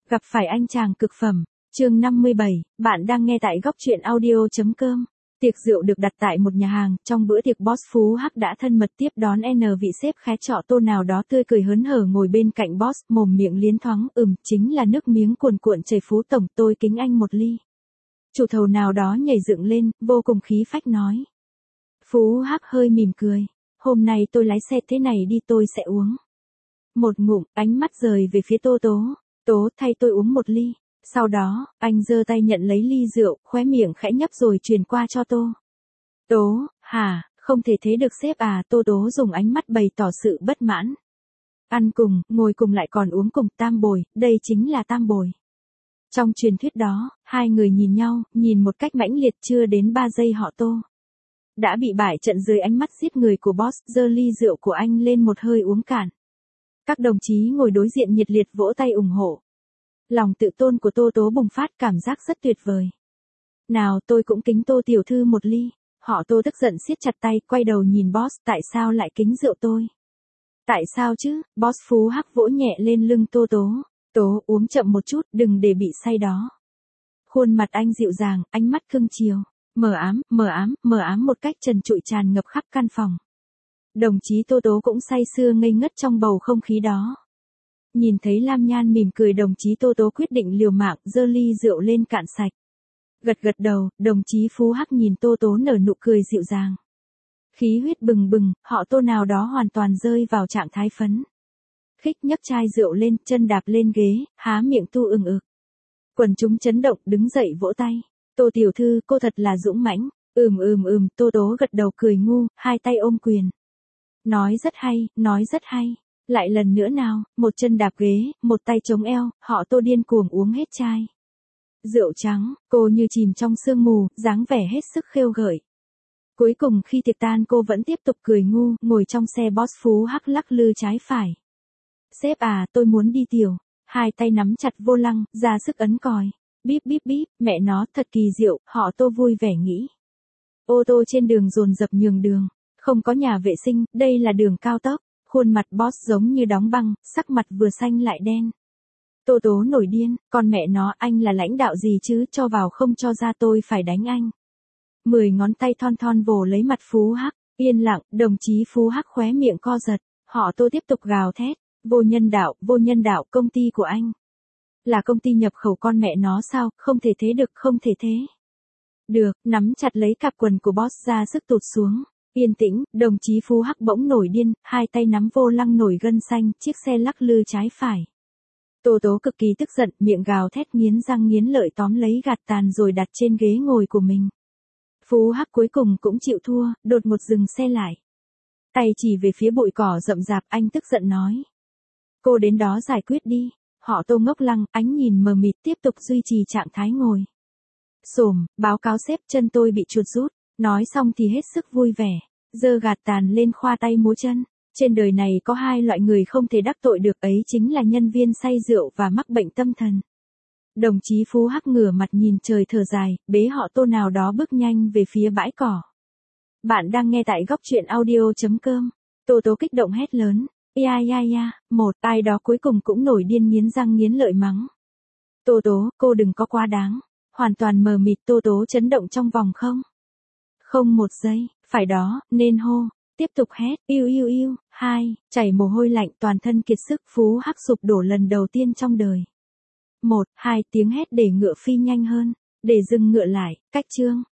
Gặp phải anh chàng cực phẩm. Chương 57, bạn đang nghe tại góc truyện audio.com. Tiệc rượu được đặt tại một nhà hàng, trong bữa tiệc boss Phú Hắc đã thân mật tiếp đón vị sếp khá trọ Tô nào đó tươi cười hớn hở ngồi bên cạnh boss, mồm miệng liến thoáng, chính là nước miếng cuồn cuộn chảy. Phú tổng, tôi kính anh một ly. Chủ thầu nào đó nhảy dựng lên, vô cùng khí phách nói. Phú Hắc hơi mỉm cười, hôm nay tôi lái xe thế này đi, tôi sẽ uống một ngụm. Ánh mắt rời về phía Tô Tố. Tố, thay tôi uống một ly. Sau đó, anh giơ tay nhận lấy ly rượu, khóe miệng khẽ nhấp rồi truyền qua cho Tô. Tố, hả, không thể thế được sếp à? Tô Tố dùng ánh mắt bày tỏ sự bất mãn. Ăn cùng, ngồi cùng lại còn uống cùng, tam bồi, đây chính là tam bồi. Trong truyền thuyết đó, hai người nhìn nhau, nhìn một cách mãnh liệt, chưa đến 3 giây họ Tô đã bị bại trận dưới ánh mắt giết người của boss, giơ ly rượu của anh lên một hơi uống cạn. Các đồng chí ngồi đối diện nhiệt liệt vỗ tay ủng hộ. Lòng tự tôn của Tô Tố bùng phát, cảm giác rất tuyệt vời. Nào, tôi cũng kính Tô tiểu thư một ly. Họ Tô tức giận siết chặt tay, quay đầu nhìn boss, tại sao lại kính rượu tôi? Tại sao chứ? Boss Phú Hắc vỗ nhẹ lên lưng Tô Tố. Tố, uống chậm một chút, đừng để bị say đó. Khuôn mặt anh dịu dàng, ánh mắt cưng chiều, mờ ám một cách trần trụi tràn ngập khắp căn phòng. Đồng chí Tô Tố cũng say sưa ngây ngất trong bầu không khí đó. Nhìn thấy Lam Nhan mỉm cười, đồng chí Tô Tố quyết định liều mạng, giơ ly rượu lên cạn sạch. Gật đầu, đồng chí Phú Hắc nhìn Tô Tố nở nụ cười dịu dàng. Khí huyết bừng bừng, họ Tô nào đó hoàn toàn rơi vào trạng thái phấn khích, nhấc chai rượu lên, chân đạp lên ghế, há miệng tu ực. Quần chúng chấn động, đứng dậy vỗ tay. Tô tiểu thư, cô thật là dũng mãnh. Tô Tố gật đầu cười ngu, hai tay ôm quyền. Nói rất hay. Lại lần nữa nào, một chân đạp ghế, một tay chống eo, họ Tô điên cuồng uống hết chai rượu trắng, cô như chìm trong sương mù, dáng vẻ hết sức khêu gợi. Cuối cùng khi tiệc tan cô vẫn tiếp tục cười ngu, ngồi trong xe boss Phú Hắc lắc lư trái phải. Sếp à, tôi muốn đi tiểu. Hai tay nắm chặt vô lăng, ra sức ấn còi. Bíp, mẹ nó thật kỳ diệu, họ Tô vui vẻ nghĩ. Ô tô trên đường dồn dập nhường đường, không có nhà vệ sinh, đây là đường cao tốc. Khuôn mặt boss giống như đóng băng, sắc mặt vừa xanh lại đen. Tô Tố nổi điên, con mẹ nó, anh là lãnh đạo gì chứ, cho vào không cho ra tôi phải đánh anh. 10 ngón tay thon vồ lấy mặt Phú Hắc, yên lặng, đồng chí Phú Hắc khóe miệng co giật, họ Tô tiếp tục gào thét, vô nhân đạo, công ty của anh là công ty nhập khẩu, con mẹ nó sao, không thể thế được, không thể thế được. Nắm chặt lấy cặp quần của boss ra sức tụt xuống. Yên tĩnh, đồng chí Phú Hắc bỗng nổi điên, hai tay nắm vô lăng nổi gân xanh, chiếc xe lắc lư trái phải. Tô Tố cực kỳ tức giận, miệng gào thét nghiến răng nghiến lợi tóm lấy gạt tàn rồi đặt trên ghế ngồi của mình. Phú Hắc cuối cùng cũng chịu thua, đột ngột dừng xe lại. Tay chỉ về phía bụi cỏ rậm rạp, anh tức giận nói. Cô đến đó giải quyết đi. Họ Tô ngốc lăng, ánh nhìn mờ mịt, tiếp tục duy trì trạng thái ngồi xổm, báo cáo sếp, chân tôi bị chuột rút. Nói xong thì hết sức vui vẻ, giơ gạt tàn lên khoa tay múa chân. Trên đời này có hai loại người không thể đắc tội được, ấy chính là nhân viên say rượu và mắc bệnh tâm thần. Đồng chí Phú Hắc ngửa mặt nhìn trời thở dài, bế họ Tô nào đó bước nhanh về phía bãi cỏ. Bạn đang nghe tại góc truyện audio.com. Tô Tố kích động hét lớn. Một ai đó cuối cùng cũng nổi điên, nghiến răng nghiến lợi mắng. Tô Tố, cô đừng có quá đáng. Hoàn toàn mờ mịt, Tô Tố chấn động trong vòng không một giây, phải đó, nên hô, tiếp tục hét, yêu, chảy mồ hôi lạnh, toàn thân kiệt sức, Phú Hắc sụp đổ lần đầu tiên trong đời. 1, 2 tiếng hét để ngựa phi nhanh hơn, để dừng ngựa lại, cách chương.